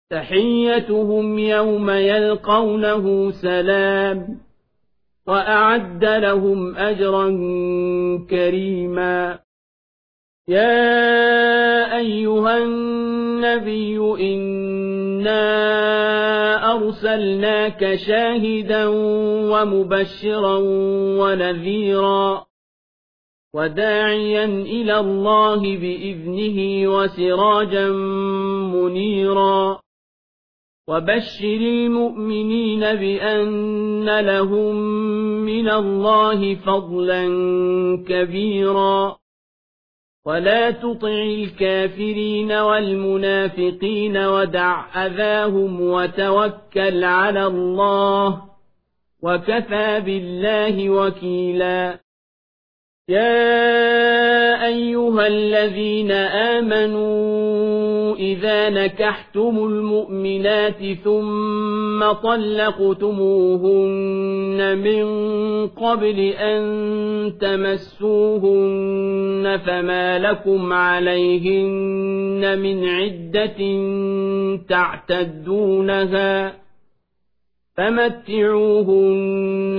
تحيتهم يوم يلقونه سلام وأعد لهم أجرا كريما يا أيها النبي إنا أرسلناك شاهدا ومبشرا ونذيرا وداعيا إلى الله بإذنه وسراجا منيرا وبشر المؤمنين بأن لهم من الله فضلا كبيرا ولا تطع الكافرين والمنافقين ودع أذاهم وتوكل على الله وكفى بالله وكيلا يا أيها الذين آمنوا إذا نكحتم المؤمنات ثم طلقتموهن من قبل أن تمسوهن فما لكم عليهن من عدة تعتدونها فمتعوهن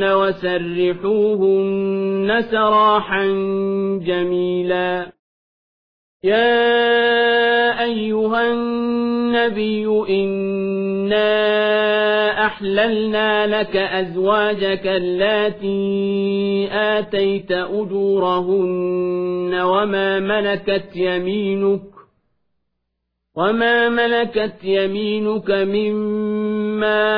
وسرحوهن سراحا جميلا يا أيها النبي إنا أحللنا لك أزواجك اللاتي آتيت أجورهن وما ملكت يمينك مما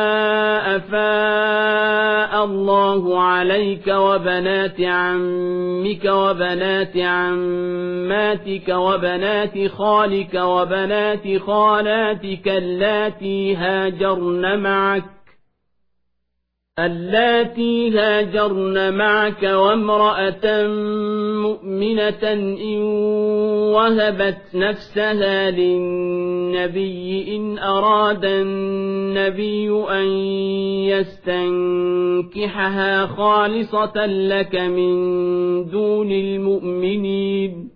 أفاء الله عليك وبنات عمك وبنات عماتك وبنات خالك وبنات خالاتك اللاتي هاجرن معك وامرأة مؤمنة إن وهبت نفسها للنبي إن أراد النبي أن يستنكحها خالصة لك من دون المؤمنين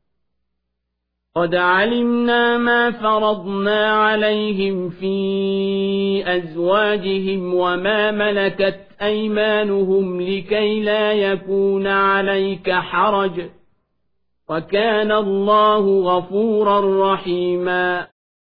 قد علمنا ما فرضنا عليهم في أزواجهم وما ملكت أيمانهم لكي لا يكون عليك حرج وكان الله غفورا رحيما